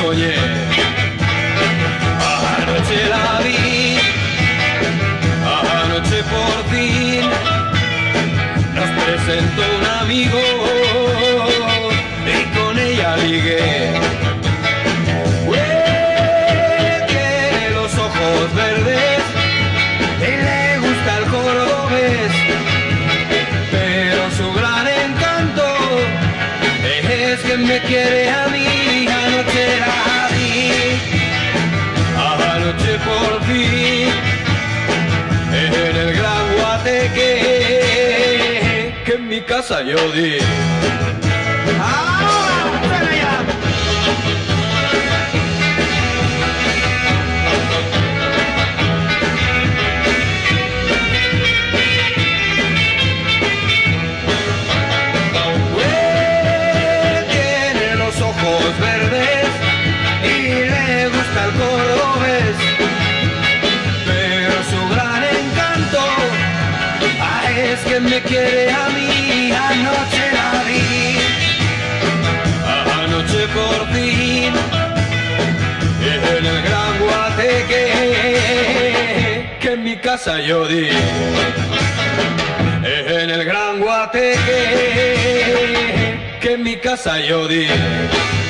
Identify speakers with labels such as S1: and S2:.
S1: soñé. Anoche la vi, anoche por fin nos presentó un amigo y con ella ligué. Tiene los ojos verdes y le gusta el cordobés, pero su gran encanto es que me quiere a mí. Anoche la vi, anoche por fin, en el gran guateque que en mi casa yo di. Tiene los ojos verdes y le gusta el cordobés, pero su gran encanto es que me quiere a mí. Anoche la vi, anoche por fin, en el gran guateque que en mi casa yo di. En el gran guateque que en mi casa yo di.